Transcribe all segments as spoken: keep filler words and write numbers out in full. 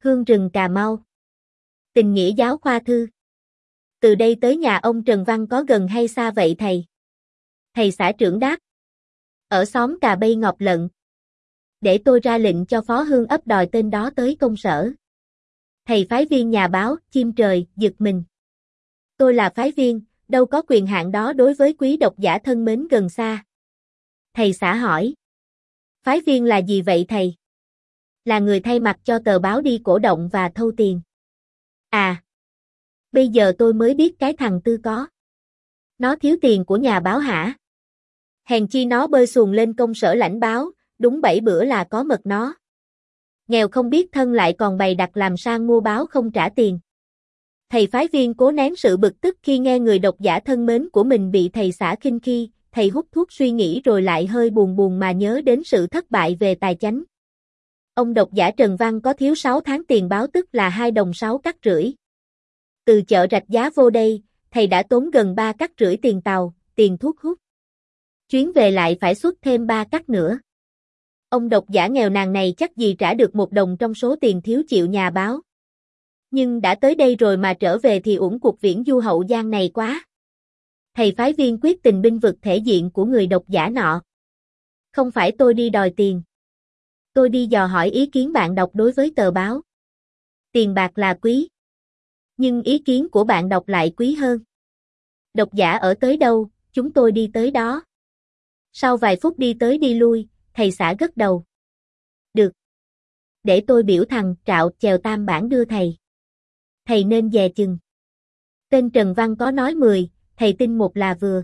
Hương rừng Cà Mau. Tình nghĩa giáo khoa thư. Từ đây tới nhà ông Trần Văn có gần hay xa vậy thầy? Thầy xã trưởng đáp. Ở xóm Cà Bây Ngọc Lận. Để tôi ra lệnh cho phó hương ấp đòi tên đó tới công sở. Thầy phái viên nhà báo, chim trời, giật mình. Tôi là phái viên, đâu có quyền hạn đó đối với quý độc giả thân mến gần xa. Thầy xã hỏi. Phái viên là gì vậy thầy? Là người thay mặt cho tờ báo đi cổ động và thâu tiền. À. Bây giờ tôi mới biết cái thằng Tư có. Nó thiếu tiền của nhà báo hả? Hèn chi nó bơi xuồng lên công sở lãnh báo, đúng bảy bữa là có mật nó. Nghèo không biết thân lại còn bày đặt làm sang mua báo không trả tiền. Thầy phái viên cố nén sự bực tức khi nghe người độc giả thân mến của mình bị thầy xã khinh khi, thầy hút thuốc suy nghĩ rồi lại hơi buồn buồn mà nhớ đến sự thất bại về tài chánh. Ông độc giả Trần Văn có thiếu sáu tháng tiền báo tức là hai đồng sáu cắt rưỡi. Từ chợ Rạch Giá vô đây, thầy đã tốn gần ba cắt rưỡi tiền tàu, tiền thuốc hút. Chuyến về lại phải xuất thêm ba cắt nữa. Ông độc giả nghèo nàn này chắc gì trả được một đồng trong số tiền thiếu chịu nhà báo. Nhưng đã tới đây rồi mà trở về thì uổng cuộc viễn du hậu giang này quá. Thầy phái viên quyết tình binh vực thể diện của người độc giả nọ. Không phải tôi đi đòi tiền. Tôi đi dò hỏi ý kiến bạn đọc đối với tờ báo. Tiền bạc là quý. Nhưng ý kiến của bạn đọc lại quý hơn. Độc giả ở tới đâu, chúng tôi đi tới đó. Sau vài phút đi tới đi lui, thầy xã gật đầu. Được. Để tôi biểu thằng Trạo chèo tam bản đưa thầy. Thầy nên dè chừng. Tên Trần Văn có nói mười, thầy tin một là vừa.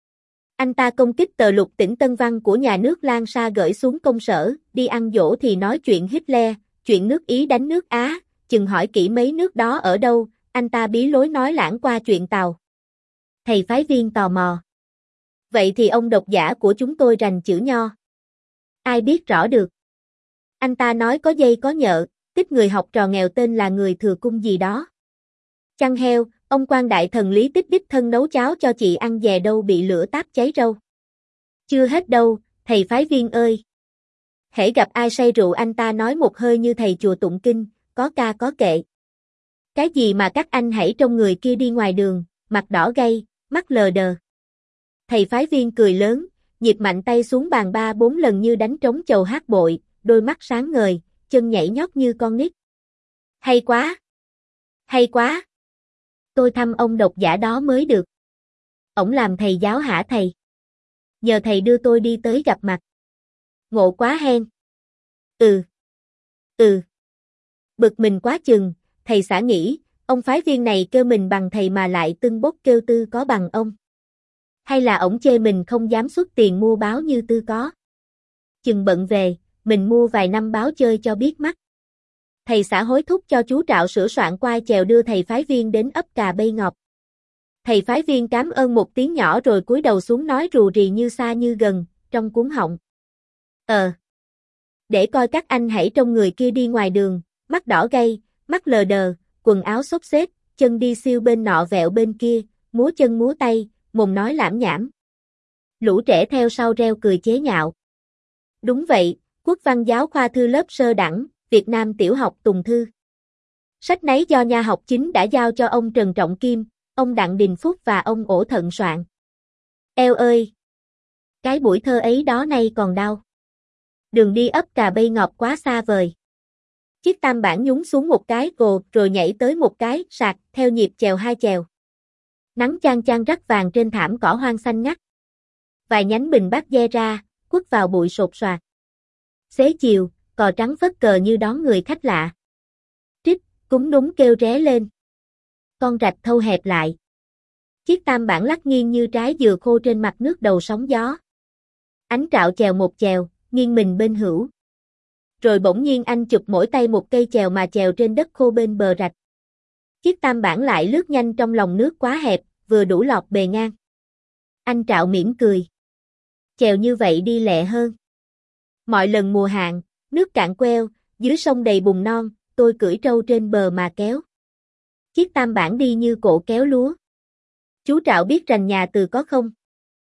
Anh ta công kích tờ Lục Tỉnh Tân Văn của nhà nước Lan Sa gửi xuống công sở, đi ăn dỗ thì nói chuyện Hitler, chuyện nước Ý đánh nước Á, chừng hỏi kỹ mấy nước đó ở đâu, anh ta bí lối nói lãng qua chuyện Tàu. Thầy phái viên tò mò. Vậy thì ông độc giả của chúng tôi rành chữ Nho. Ai biết rõ được. Anh ta nói có dây có nhợ, tích người học trò nghèo tên là người thừa cung gì đó. Chăn heo, ông quan đại thần Lý Tích đích thân nấu cháo cho chị ăn dè đâu bị lửa táp cháy râu. Chưa hết đâu, thầy phái viên ơi. Hễ gặp ai say rượu anh ta nói một hơi như thầy chùa tụng kinh, có ca có kệ. Cái gì mà các anh hãy trông người kia đi ngoài đường, mặt đỏ gay, mắt lờ đờ. Thầy phái viên cười lớn, nhịp mạnh tay xuống bàn ba bốn lần như đánh trống chầu hát bội, đôi mắt sáng ngời, chân nhảy nhót như con nít. Hay quá! Hay quá! Tôi thăm ông độc giả đó mới được. Ổng làm thầy giáo hả thầy? Nhờ thầy đưa tôi đi tới gặp mặt. Ngộ quá hen. Ừ. Ừ. Bực mình quá chừng, thầy xã nghĩ, ông phái viên này kêu mình bằng thầy mà lại tưng bốc kêu Tư có bằng ông. Hay là ổng chê mình không dám xuất tiền mua báo như Tư có. Chừng bận về, mình mua vài năm báo chơi cho biết mắt. Thầy xã hối thúc cho chú Trạo sửa soạn quai chèo đưa thầy phái viên đến ấp Cà Bây Ngọc. Thầy phái viên cám ơn một tiếng nhỏ rồi cúi đầu xuống nói rù rì như xa như gần, trong cuống họng. Ờ. Để coi các anh hãy trông người kia đi ngoài đường, mắt đỏ gay, mắt lờ đờ, quần áo xốc xếch, chân đi siêu bên nọ vẹo bên kia, múa chân múa tay, mồm nói lảm nhảm. Lũ trẻ theo sau reo cười chế nhạo. Đúng vậy, Quốc văn giáo khoa thư lớp sơ đẳng, Việt Nam tiểu học Tùng Thư. Sách nấy do nhà học chính đã giao cho ông Trần Trọng Kim, ông Đặng Đình Phúc và ông Ổ Thận soạn. Eo ơi! Cái buổi thơ ấy đó nay còn đau. Đường đi ấp Cà Bây Ngọc quá xa vời. Chiếc tam bản nhúng xuống một cái gồ rồi nhảy tới một cái sạc theo nhịp chèo hai chèo. Nắng chang chang rắc vàng trên thảm cỏ hoang xanh ngắt. Vài nhánh bình bát ve ra, quất vào bụi sột soạt. Xế chiều, cò trắng phất cờ như đón người khách lạ. Trích, cúng đúng kêu ré lên. Con rạch thâu hẹp lại. Chiếc tam bản lắc nghiêng như trái dừa khô trên mặt nước đầu sóng gió. Ánh Trạo chèo một chèo, nghiêng mình bên hữu. Rồi bỗng nhiên anh chụp mỗi tay một cây chèo mà chèo trên đất khô bên bờ rạch. Chiếc tam bản lại lướt nhanh trong lòng nước quá hẹp, vừa đủ lọt bề ngang. Anh Trạo mỉm cười. Chèo như vậy đi lẹ hơn. Mọi lần mùa hạn, nước cạn queo, dưới sông đầy bùn non, tôi cưỡi trâu trên bờ mà kéo. Chiếc tam bản đi như cộ kéo lúa. Chú Trạo biết rành nhà Từ có không?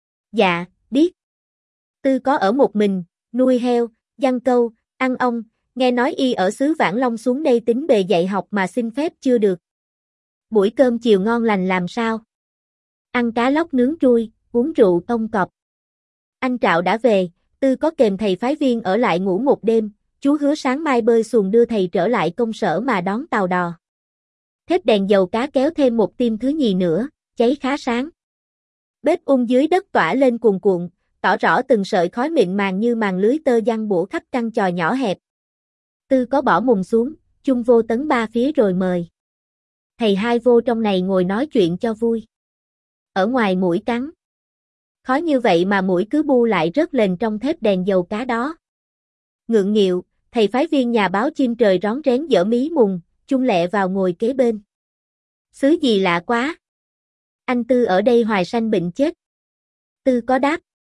Dạ, biết. Tư có ở một mình, nuôi heo, giăng câu, ăn ong, nghe nói y ở xứ Vãng Long xuống đây tính bề dạy học mà xin phép chưa được. Buổi cơm chiều ngon lành làm sao? Ăn cá lóc nướng trui, uống rượu tông cọp. Anh Trạo đã về, Tư có kèm thầy phái viên ở lại ngủ một đêm, chú hứa sáng mai bơi xuồng đưa thầy trở lại công sở mà đón tàu đò. Thép đèn dầu cá kéo thêm một tim thứ nhì nữa, cháy khá sáng. Bếp ung dưới đất tỏa lên cuồn cuộn, tỏ rõ từng sợi khói mịn màng như màn lưới tơ giăng bủa khắp căn chòi nhỏ hẹp. Tư có bỏ mùng xuống, chung vô tấn ba phía rồi mời. Thầy hai vô trong này ngồi nói chuyện cho vui. Ở ngoài muỗi cắn. Khói như vậy mà muỗi cứ bu lại rớt lên trong thép đèn dầu cá đó. Ngượng nghịu, thầy phái viên nhà báo chim trời rón rén dở mí mùng, chung lẹ vào ngồi kế bên. Xứ gì lạ quá. Anh Tư ở đây hoài sanh bệnh chết. Tư có đáp.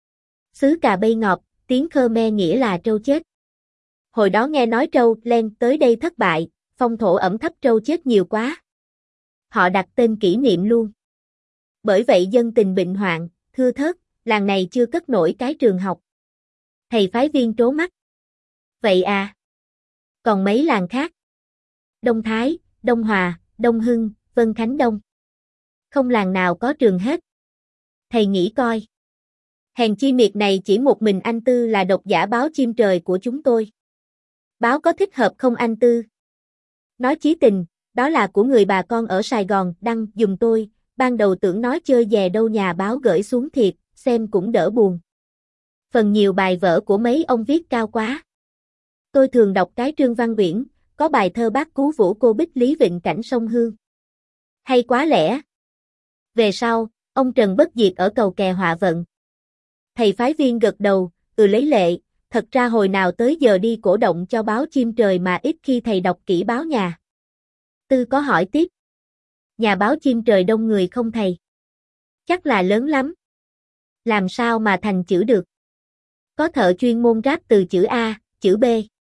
Xứ Cà Bây Ngọt, tiếng Khmer nghĩa là trâu chết. Hồi đó nghe nói trâu len tới đây thất bại, phong thổ ẩm thấp trâu chết nhiều quá. Họ đặt tên kỷ niệm luôn. Bởi vậy dân tình bệnh hoạn, thưa thớt, làng này chưa cất nổi cái trường học. Thầy phái viên trố mắt. Vậy à? Còn mấy làng khác? Đông Thái, Đông Hòa, Đông Hưng, Vân Khánh Đông. Không làng nào có trường hết. Thầy nghĩ coi. Hèn chi miệt này chỉ một mình anh Tư là độc giả báo chim trời của chúng tôi. Báo có thích hợp không anh Tư? Nói chí tình, đó là của người bà con ở Sài Gòn đăng giùm tôi, ban đầu tưởng nói chơi dè đâu nhà báo gửi xuống thiệt, xem cũng đỡ buồn. Phần nhiều bài vở của mấy ông viết cao quá. Tôi thường đọc cái Trương Văn Uyển, có bài thơ Bác Cứu Vũ Cô Bích Lý Vịnh Cảnh Sông Hương. Hay quá lẽ. Về sau, ông Trần Bất Diệt ở Cầu Kè họa vận. Thầy phái viên gật đầu, ừ lấy lệ, thật ra hồi nào tới giờ đi cổ động cho báo chim trời mà ít khi thầy đọc kỹ báo nhà. Tư có hỏi tiếp. Nhà báo chim trời đông người không thầy? Chắc là lớn lắm. Làm sao mà thành chữ được? Có thợ chuyên môn ráp từ chữ A, chữ B.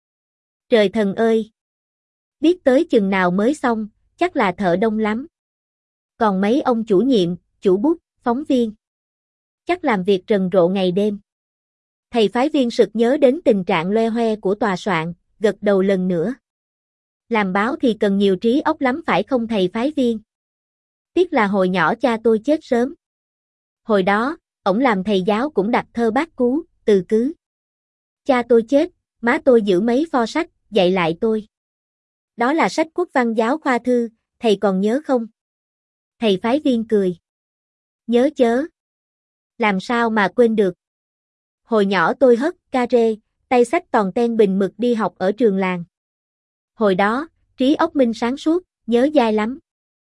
Trời thần ơi! Biết tới chừng nào mới xong, chắc là thợ đông lắm. Còn mấy ông chủ nhiệm, chủ bút, phóng viên. Chắc làm việc rần rộ ngày đêm. Thầy phái viên sực nhớ đến tình trạng loe hoe của tòa soạn, gật đầu lần nữa. Làm báo thì cần nhiều trí óc lắm phải không thầy phái viên? Tiếc là hồi nhỏ cha tôi chết sớm. Hồi đó, ổng làm thầy giáo cũng đặt thơ Bác Cứu, từ cứ. Cha tôi chết, má tôi giữ mấy pho sách, dạy lại tôi. Đó là sách quốc văn giáo khoa thư, thầy còn nhớ không? Thầy phái viên cười. Nhớ chớ. Làm sao mà quên được? Hồi nhỏ tôi hất ca rê, tay xách toàn ten bình mực đi học ở trường làng. Hồi đó, trí óc minh sáng suốt, nhớ dai lắm.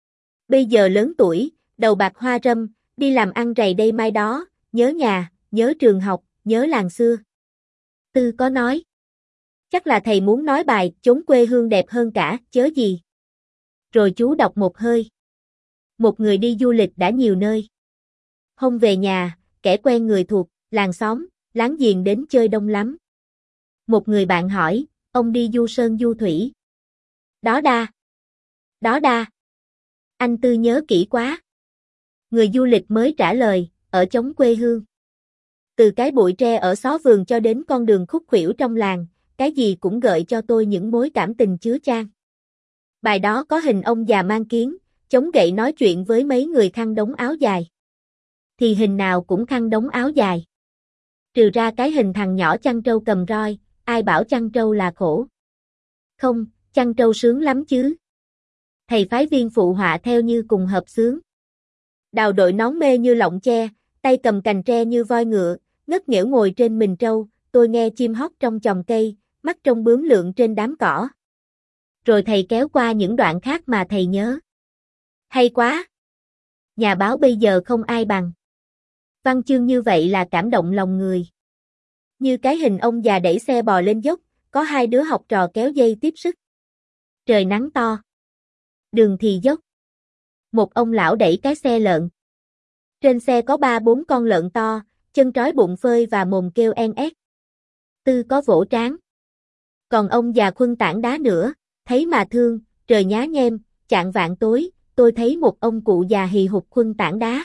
Bây giờ lớn tuổi, đầu bạc hoa râm, đi làm ăn rày đây mai đó, nhớ nhà, nhớ trường học, nhớ làng xưa. Tư có nói. Chắc là thầy muốn nói bài chốn quê hương đẹp hơn cả, chớ gì. Rồi chú đọc một hơi. Một người đi du lịch đã nhiều nơi. Hôm về nhà, kẻ quen người thuộc, làng xóm, láng giềng đến chơi đông lắm. Một người bạn hỏi, ông đi du sơn du thủy. Đó đa. Đó đa. Anh Tư nhớ kỹ quá. Người du lịch mới trả lời, ở chốn quê hương. Từ cái bụi tre ở xó vườn cho đến con đường khúc khuỷu trong làng, cái gì cũng gợi cho tôi những mối cảm tình chứa chan. Bài đó có hình ông già mang kiến, chống gậy nói chuyện với mấy người khăn đống áo dài. Thì hình nào cũng khăn đống áo dài. Trừ ra cái hình thằng nhỏ chăn trâu cầm roi, ai bảo chăn trâu là khổ. Không, chăn trâu sướng lắm chứ. Thầy phái viên phụ họa theo như cùng hợp sướng. Đào đội nón mê như lọng tre, tay cầm cành tre như voi ngựa, ngất nghễu ngồi trên mình trâu, tôi nghe chim hót trong chòm cây, mắt trông bướm lượn trên đám cỏ. Rồi thầy kéo qua những đoạn khác mà thầy nhớ. Hay quá! Nhà báo bây giờ không ai bằng. Văn chương như vậy là cảm động lòng người. Như cái hình ông già đẩy xe bò lên dốc, có hai đứa học trò kéo dây tiếp sức. Trời nắng to. Đường thì dốc. Một ông lão đẩy cái xe lợn. Trên xe có ba bốn con lợn to, chân trói bụng phơi và mồm kêu en ét. Tư có vỗ trán. Còn ông già khuân tảng đá nữa, thấy mà thương, trời nhá nhem, chạng vạng tối, tôi thấy một ông cụ già hì hục khuân tảng đá.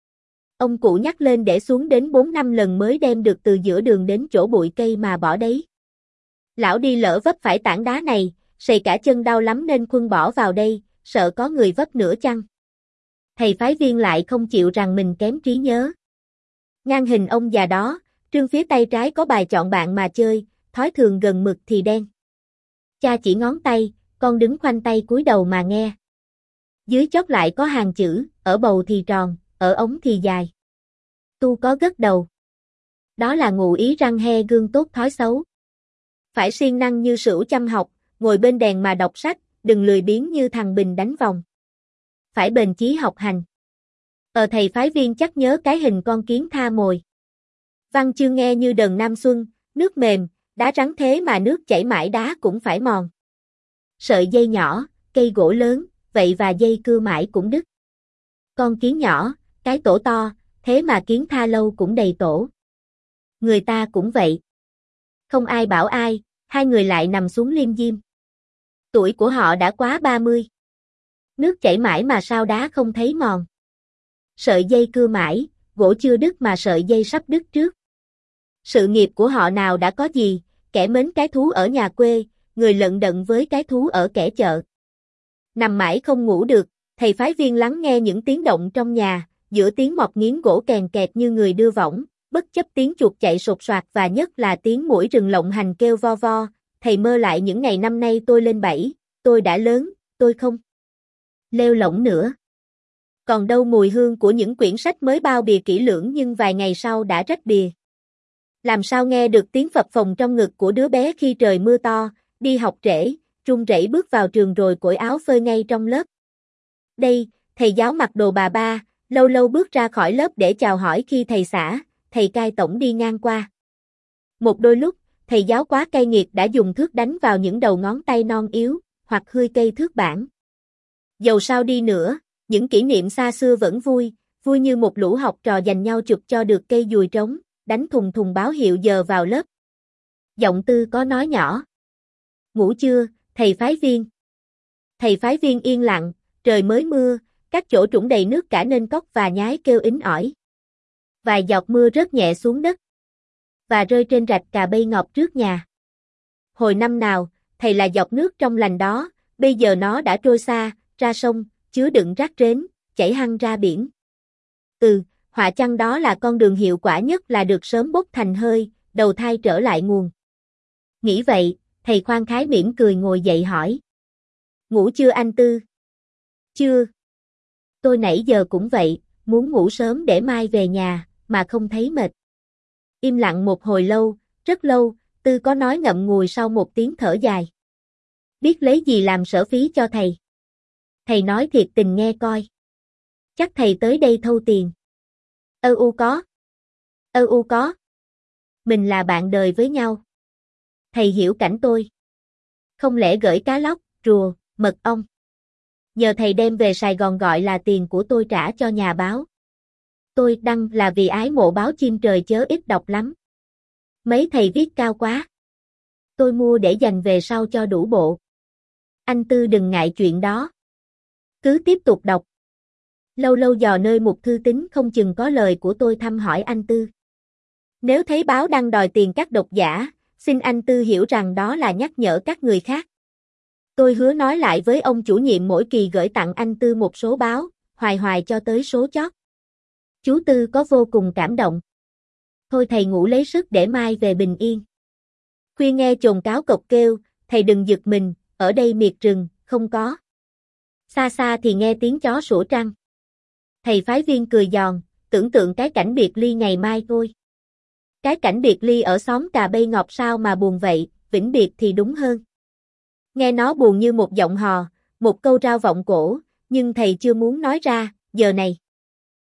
Ông cụ nhắc lên để xuống đến bốn năm lần mới đem được từ giữa đường đến chỗ bụi cây mà bỏ đấy. Lão đi lỡ vấp phải tảng đá này, sầy cả chân đau lắm nên khuân bỏ vào đây, sợ có người vấp nữa chăng. Thầy phái viên lại không chịu rằng mình kém trí nhớ. Ngang hình ông già đó, trương phía tay trái có bài chọn bạn mà chơi, thói thường gần mực thì đen. Cha chỉ ngón tay, con đứng khoanh tay cúi đầu mà nghe. Dưới chót lại có hàng chữ, ở bầu thì tròn, ở ống thì dài. Tu có gất đầu. Đó là ngụ ý răng he gương tốt thói xấu. Phải siêng năng như sửu chăm học, ngồi bên đèn mà đọc sách, đừng lười biếng như thằng Bình đánh vòng. Phải bền chí học hành. Ờ thầy phái viên chắc nhớ cái hình con kiến tha mồi. Văn chương nghe như đờn Nam Xuân, nước mềm, đá rắn thế mà nước chảy mãi đá cũng phải mòn. Sợi dây nhỏ, cây gỗ lớn, vậy và dây cưa mãi cũng đứt. Con kiến nhỏ, cái tổ to, thế mà kiến tha lâu cũng đầy tổ. Người ta cũng vậy. Không ai bảo ai, hai người lại nằm xuống liêm diêm. Tuổi của họ đã quá ba mươi. Nước chảy mãi mà sao đá không thấy mòn. Sợi dây cưa mãi, gỗ chưa đứt mà sợi dây sắp đứt trước. Sự nghiệp của họ nào đã có gì, kẻ mến cái thú ở nhà quê, người lận đận với cái thú ở kẻ chợ. Nằm mãi không ngủ được, thầy phái viên lắng nghe những tiếng động trong nhà, giữa tiếng mọt nghiến gỗ kèn kẹt như người đưa võng, bất chấp tiếng chuột chạy sột soạt và nhất là tiếng muỗi rừng lộng hành kêu vo vo, thầy mơ lại những ngày năm nay tôi lên bảy, tôi đã lớn, tôi không lêu lổng nữa. Còn đâu mùi hương của những quyển sách mới bao bìa kỹ lưỡng nhưng vài ngày sau đã rách bìa. Làm sao nghe được tiếng phập phồng trong ngực của đứa bé khi trời mưa to, đi học trễ, run rẩy bước vào trường rồi cởi áo phơi ngay trong lớp. Đây, thầy giáo mặc đồ bà ba, lâu lâu bước ra khỏi lớp để chào hỏi khi thầy xã, thầy cai tổng đi ngang qua. Một đôi lúc, thầy giáo quá cay nghiệt đã dùng thước đánh vào những đầu ngón tay non yếu, hoặc hươi cây thước bảng. Dầu sao đi nữa, những kỷ niệm xa xưa vẫn vui, vui như một lũ học trò giành nhau chụp cho được cây dùi trống, đánh thùng thùng báo hiệu giờ vào lớp. Giọng Tư có nói nhỏ. Ngủ chưa, thầy phái viên? Thầy phái viên yên lặng, trời mới mưa, các chỗ trũng đầy nước cả nên cóc và nhái kêu ính ỏi. Vài giọt mưa rớt nhẹ xuống đất, và rơi trên rạch cà bay ngọt trước nhà. Hồi năm nào, thầy là giọt nước trong lành đó, bây giờ nó đã trôi xa, ra sông, chứa đựng rác rến, chảy hăng ra biển. Ừ, họa chăng đó là con đường hiệu quả nhất là được sớm bốc thành hơi, đầu thai trở lại nguồn. Nghĩ vậy, thầy khoan khái mỉm cười ngồi dậy hỏi. Ngủ chưa anh Tư? Chưa. Tôi nãy giờ cũng vậy, muốn ngủ sớm để mai về nhà, mà không thấy mệt. Im lặng một hồi lâu, rất lâu, Tư có nói ngậm ngùi sau một tiếng thở dài. Biết lấy gì làm sở phí cho thầy? Thầy nói thiệt tình nghe coi. Chắc thầy tới đây thâu tiền. Ơ u có. Ơ u có. Mình là bạn đời với nhau. Thầy hiểu cảnh tôi. Không lẽ gửi cá lóc, rùa, mật ong. Nhờ thầy đem về Sài Gòn gọi là tiền của tôi trả cho nhà báo. Tôi đăng là vì ái mộ báo chim trời chớ ít đọc lắm. Mấy thầy viết cao quá. Tôi mua để dành về sau cho đủ bộ. Anh Tư đừng ngại chuyện đó. Cứ tiếp tục đọc. Lâu lâu dò nơi mục thư tín không chừng có lời của tôi thăm hỏi anh Tư. Nếu thấy báo đăng đòi tiền các độc giả, xin anh Tư hiểu rằng đó là nhắc nhở các người khác. Tôi hứa nói lại với ông chủ nhiệm mỗi kỳ gửi tặng anh Tư một số báo, hoài hoài cho tới số chót. Chú Tư có vô cùng cảm động. Thôi thầy ngủ lấy sức để mai về bình yên. Khuya nghe chồn cáo cộc kêu, thầy đừng giật mình, ở đây miệt rừng, không có. Xa xa thì nghe tiếng chó sủa trăng. Thầy phái viên cười giòn, tưởng tượng cái cảnh biệt ly ngày mai thôi. Cái cảnh biệt ly ở xóm Cà Bay Ngọt sao mà buồn vậy, vĩnh biệt thì đúng hơn. Nghe nó buồn như một giọng hò, một câu rao vọng cổ, nhưng thầy chưa muốn nói ra, giờ này.